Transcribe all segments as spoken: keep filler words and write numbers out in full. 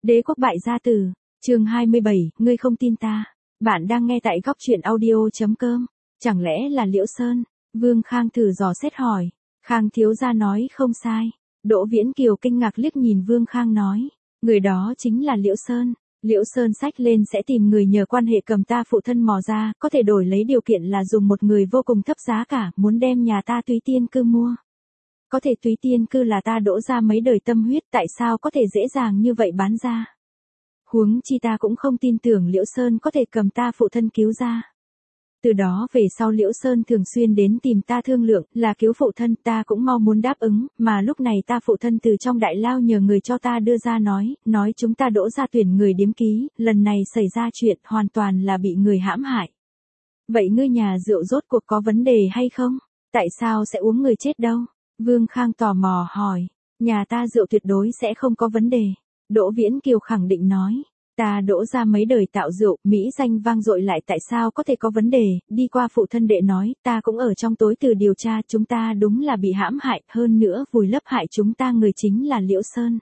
Đế quốc bại gia tử, chương hai mươi bảy, ngươi không tin ta. Bạn đang nghe tại góc truyện audio.com. Chẳng lẽ là Liễu Sơn? Vương Khang thử dò xét hỏi. Khang thiếu gia nói không sai. Đỗ Viễn Kiều kinh ngạc liếc nhìn Vương Khang nói. Người đó chính là Liễu Sơn. Liễu Sơn xách lên sẽ tìm người nhờ quan hệ cầm ta phụ thân mò ra, có thể đổi lấy điều kiện là dùng một người vô cùng thấp giá cả, muốn đem nhà ta Túy Tiên Cư mua. Có thể Túy Tiên Cư là ta đỗ ra mấy đời tâm huyết, tại sao có thể dễ dàng như vậy bán ra? Huống chi ta cũng không tin tưởng Liễu Sơn có thể cầm ta phụ thân cứu ra. Từ đó về sau Liễu Sơn thường xuyên đến tìm ta thương lượng, là cứu phụ thân, ta cũng mau muốn đáp ứng, mà lúc này ta phụ thân từ trong đại lao nhờ người cho ta đưa ra nói, nói chúng ta đỗ ra tuyển người điếm ký, lần này xảy ra chuyện hoàn toàn là bị người hãm hại. Vậy ngươi nhà rượu rốt cuộc có vấn đề hay không? Tại sao sẽ uống người chết đâu? Vương Khang tò mò hỏi, nhà ta rượu tuyệt đối sẽ không có vấn đề. Đỗ Viễn Kiều khẳng định nói. Ta đỗ ra mấy đời tạo rượu, mỹ danh vang dội lại tại sao có thể có vấn đề, đi qua phụ thân đệ nói, ta cũng ở trong tối từ điều tra, chúng ta đúng là bị hãm hại, hơn nữa vùi lấp hại chúng ta người chính là Liễu Sơn.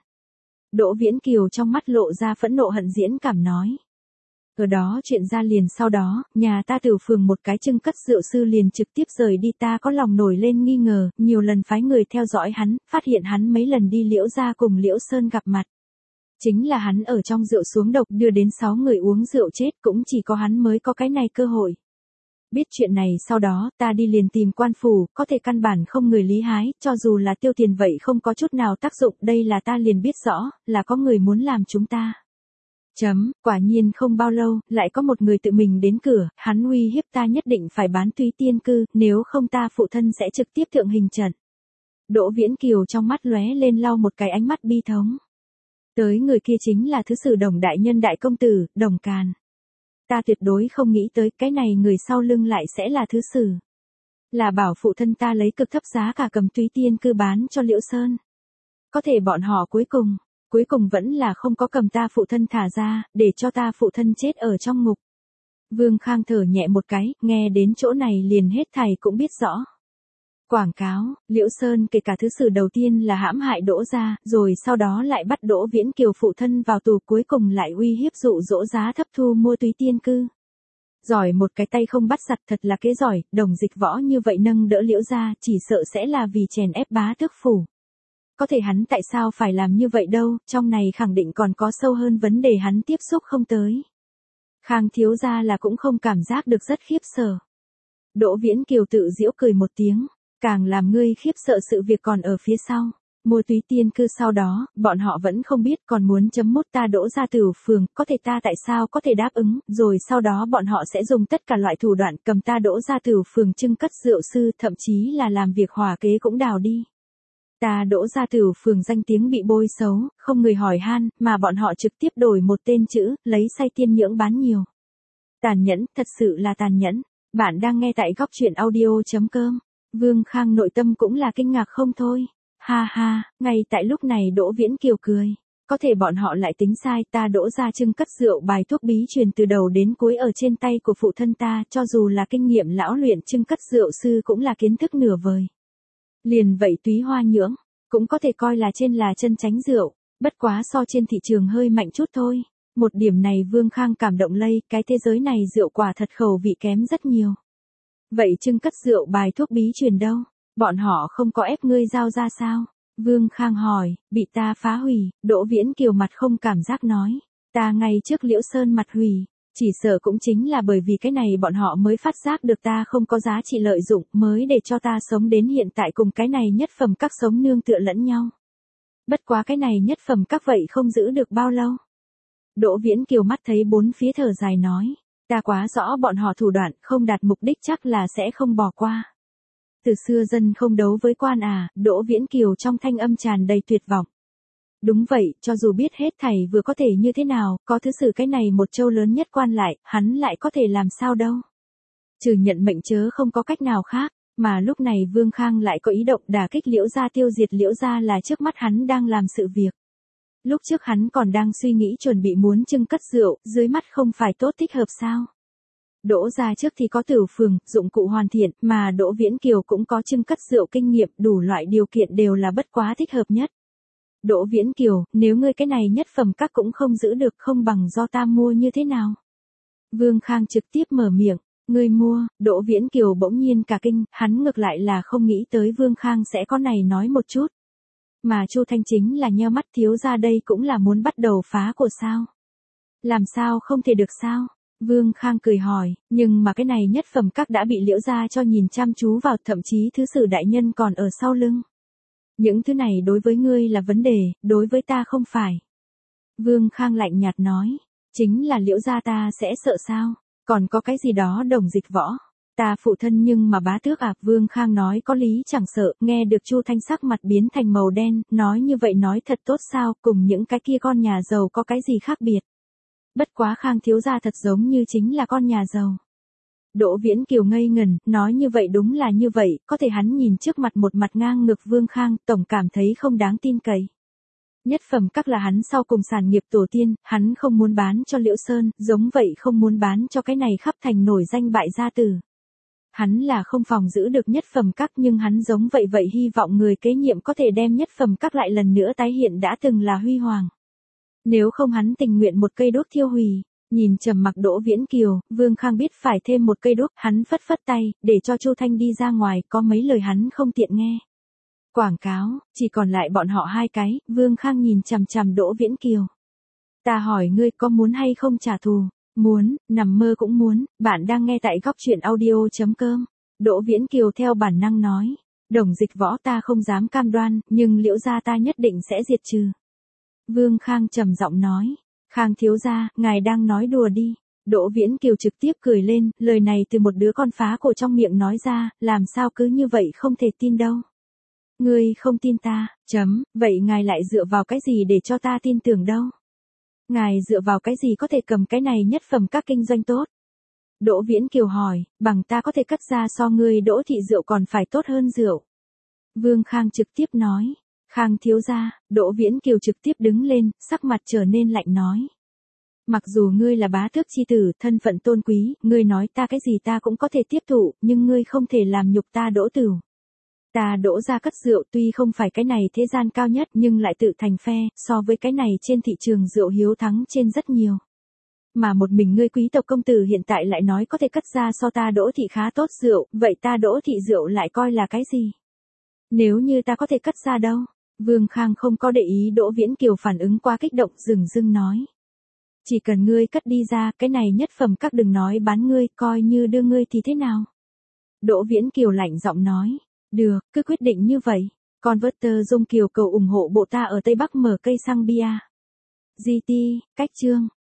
Đỗ Viễn Kiều trong mắt lộ ra phẫn nộ hận diễn cảm nói. Ở đó chuyện ra liền sau đó, nhà ta từ phường một cái trưng cất rượu sư liền trực tiếp rời đi, ta có lòng nổi lên nghi ngờ, nhiều lần phái người theo dõi hắn, phát hiện hắn mấy lần đi Liễu ra cùng Liễu Sơn gặp mặt. Chính là hắn ở trong rượu xuống độc đưa đến sáu người uống rượu chết, cũng chỉ có hắn mới có cái này cơ hội. Biết chuyện này sau đó ta đi liền tìm quan phủ, có thể căn bản không người lý hái, cho dù là tiêu tiền vậy không có chút nào tác dụng, đây là ta liền biết rõ, là có người muốn làm chúng ta. Chấm, quả nhiên không bao lâu, lại có một người tự mình đến cửa, hắn uy hiếp ta nhất định phải bán Túy Tiên Cư, nếu không ta phụ thân sẽ trực tiếp thượng hình trận. Đỗ Viễn Kiều trong mắt lóe lên lau một cái ánh mắt bi thống. Tới người kia chính là thứ sử Đồng đại nhân đại công tử, Đồng Càn. Ta tuyệt đối không nghĩ tới cái này người sau lưng lại sẽ là thứ sử. Là bảo phụ thân ta lấy cực thấp giá cả cầm Túy Tiên Cư bán cho Liễu Sơn. Có thể bọn họ cuối cùng, cuối cùng vẫn là không có cầm ta phụ thân thả ra, để cho ta phụ thân chết ở trong ngục. Vương Khang thở nhẹ một cái, nghe đến chỗ này liền hết thảy cũng biết rõ. Quảng cáo, Liễu Sơn kể cả thứ sử đầu tiên là hãm hại Đỗ gia, rồi sau đó lại bắt Đỗ Viễn Kiều phụ thân vào tù, cuối cùng lại uy hiếp dụ dỗ giá thấp thu mua Túy Tiên Cư. Giỏi một cái tay không bắt giặc, thật là kế giỏi, Đồng Dịch Võ như vậy nâng đỡ Liễu gia, chỉ sợ sẽ là vì chèn ép bá tước phủ. Có thể hắn tại sao phải làm như vậy đâu, trong này khẳng định còn có sâu hơn vấn đề hắn tiếp xúc không tới. Khang thiếu gia là cũng không cảm giác được rất khiếp sợ. Đỗ Viễn Kiều tự giễu cười một tiếng. Càng làm ngươi khiếp sợ sự việc còn ở phía sau. Mua Túy Tiên Cư sau đó, bọn họ vẫn không biết còn muốn chấm mút ta đỗ ra từ phường, có thể ta tại sao có thể đáp ứng, rồi sau đó bọn họ sẽ dùng tất cả loại thủ đoạn cầm ta đỗ ra từ phường trưng cất rượu sư, thậm chí là làm việc hòa kế cũng đào đi. Ta đỗ ra từ phường danh tiếng bị bôi xấu, không người hỏi han, mà bọn họ trực tiếp đổi một tên chữ, lấy say tiên nhưỡng bán nhiều. Tàn nhẫn, thật sự là tàn nhẫn. Bạn đang nghe tại góc truyện audio.com. Vương Khang nội tâm cũng là kinh ngạc không thôi. Ha ha, ngay tại lúc này Đỗ Viễn Kiều cười. Có thể bọn họ lại tính sai, ta đỗ ra trưng cất rượu bài thuốc bí truyền từ đầu đến cuối ở trên tay của phụ thân ta, cho dù là kinh nghiệm lão luyện trưng cất rượu sư cũng là kiến thức nửa vời. Liền vậy Túy Hoa nhưỡng, cũng có thể coi là trên là chân chánh rượu, bất quá so trên thị trường hơi mạnh chút thôi. Một điểm này Vương Khang cảm động lây, cái thế giới này rượu quả thật khẩu vị kém rất nhiều. Vậy trưng cất rượu bài thuốc bí truyền đâu? Bọn họ không có ép ngươi giao ra sao? Vương Khang hỏi, bị ta phá hủy, Đỗ Viễn Kiều mặt không cảm giác nói. Ta ngay trước Liễu Sơn mặt hủy, chỉ sợ cũng chính là bởi vì cái này bọn họ mới phát giác được ta không có giá trị lợi dụng, mới để cho ta sống đến hiện tại cùng cái này nhất phẩm các sống nương tựa lẫn nhau. Bất quá cái này nhất phẩm các vậy không giữ được bao lâu. Đỗ Viễn Kiều mắt thấy bốn phía thở dài nói. Ta quá rõ bọn họ thủ đoạn, không đạt mục đích chắc là sẽ không bỏ qua. Từ xưa dân không đấu với quan à, Đỗ Viễn Kiều trong thanh âm tràn đầy tuyệt vọng. Đúng vậy, cho dù biết hết thảy vừa có thể như thế nào, có thứ sử cái này một châu lớn nhất quan lại, hắn lại có thể làm sao đâu. Trừ nhận mệnh chớ không có cách nào khác, mà lúc này Vương Khang lại có ý động đả kích Liễu gia, tiêu diệt Liễu gia là trước mắt hắn đang làm sự việc. Lúc trước hắn còn đang suy nghĩ chuẩn bị muốn trưng cất rượu, dưới mắt không phải tốt thích hợp sao. Đỗ gia trước thì có tử phường, dụng cụ hoàn thiện, mà Đỗ Viễn Kiều cũng có trưng cất rượu kinh nghiệm, đủ loại điều kiện đều là bất quá thích hợp nhất. Đỗ Viễn Kiều, nếu ngươi cái này nhất phẩm các cũng không giữ được không bằng do ta mua như thế nào? Vương Khang trực tiếp mở miệng, ngươi mua, Đỗ Viễn Kiều bỗng nhiên cả kinh, hắn ngược lại là không nghĩ tới Vương Khang sẽ có này nói một chút. Mà Chu Thanh chính là nheo mắt thiếu ra đây cũng là muốn bắt đầu phá của sao? Làm sao không thể được sao? Vương Khang cười hỏi, nhưng mà cái này nhất phẩm các đã bị Liễu gia cho nhìn chăm chú vào, thậm chí thứ sử đại nhân còn ở sau lưng. Những thứ này đối với ngươi là vấn đề, đối với ta không phải. Vương Khang lạnh nhạt nói, chính là Liễu gia ta sẽ sợ sao? Còn có cái gì đó Đồng Dịch Võ? Ta phụ thân nhưng mà bá tước à? Vương Khang nói có lý chẳng sợ, nghe được Chu Thanh sắc mặt biến thành màu đen, nói như vậy nói thật tốt sao, cùng những cái kia con nhà giàu có cái gì khác biệt. Bất quá Khang thiếu gia thật giống như chính là con nhà giàu. Đỗ Viễn Kiều ngây ngần, nói như vậy đúng là như vậy, có thể hắn nhìn trước mặt một mặt ngang ngược Vương Khang, tổng cảm thấy không đáng tin cậy. Nhất phẩm các là hắn sau cùng sản nghiệp tổ tiên, hắn không muốn bán cho Liễu Sơn, giống vậy không muốn bán cho cái này khắp thành nổi danh bại gia tử. Hắn là không phòng giữ được nhất phẩm các nhưng hắn giống vậy vậy hy vọng người kế nhiệm có thể đem nhất phẩm các lại lần nữa tái hiện đã từng là huy hoàng. Nếu không hắn tình nguyện một cây đốt thiêu hủy. Nhìn trầm mặc Đỗ Viễn Kiều, Vương Khang biết phải thêm một cây đốt, hắn phất phất tay, để cho Chu Thanh đi ra ngoài, có mấy lời hắn không tiện nghe. Quảng cáo, chỉ còn lại bọn họ hai cái, Vương Khang nhìn chằm chằm Đỗ Viễn Kiều. Ta hỏi ngươi có muốn hay không trả thù? Muốn, nằm mơ cũng muốn, bạn đang nghe tại góc truyện audio chấm com. Đỗ Viễn Kiều theo bản năng nói, Đồng Dịch Võ ta không dám cam đoan, nhưng Liễu gia ta nhất định sẽ diệt trừ. Vương Khang trầm giọng nói, Khang thiếu gia, ngài đang nói đùa đi. Đỗ Viễn Kiều trực tiếp cười lên, lời này từ một đứa con phá cổ trong miệng nói ra, làm sao cứ như vậy không thể tin đâu. Ngươi không tin ta, chấm, vậy ngài lại dựa vào cái gì để cho ta tin tưởng đâu? Ngài dựa vào cái gì có thể cầm cái này nhất phẩm các kinh doanh tốt? Đỗ Viễn Kiều hỏi, bằng ta có thể cắt ra so ngươi Đỗ thị rượu còn phải tốt hơn rượu. Vương Khang trực tiếp nói. Khang thiếu gia, Đỗ Viễn Kiều trực tiếp đứng lên, sắc mặt trở nên lạnh nói. Mặc dù ngươi là bá tước chi tử, thân phận tôn quý, ngươi nói ta cái gì ta cũng có thể tiếp thụ, nhưng ngươi không thể làm nhục ta Đỗ Tửu. Ta Đỗ gia cất rượu tuy không phải cái này thế gian cao nhất nhưng lại tự thành phe, so với cái này trên thị trường rượu hiếu thắng trên rất nhiều. Mà một mình ngươi quý tộc công tử hiện tại lại nói có thể cất ra so ta Đỗ thị khá tốt rượu, vậy ta Đỗ thị rượu lại coi là cái gì? Nếu như ta có thể cất ra đâu? Vương Khang không có để ý Đỗ Viễn Kiều phản ứng quá kích động, dừng dưng nói. Chỉ cần ngươi cất đi ra, cái này nhất phẩm các đừng nói bán ngươi, coi như đưa ngươi thì thế nào? Đỗ Viễn Kiều lạnh giọng nói. Được, cứ quyết định như vậy. Converter Dung Kiều cầu ủng hộ bộ ta ở Tây Bắc mở cây xăng bia. giê tê, cách chương.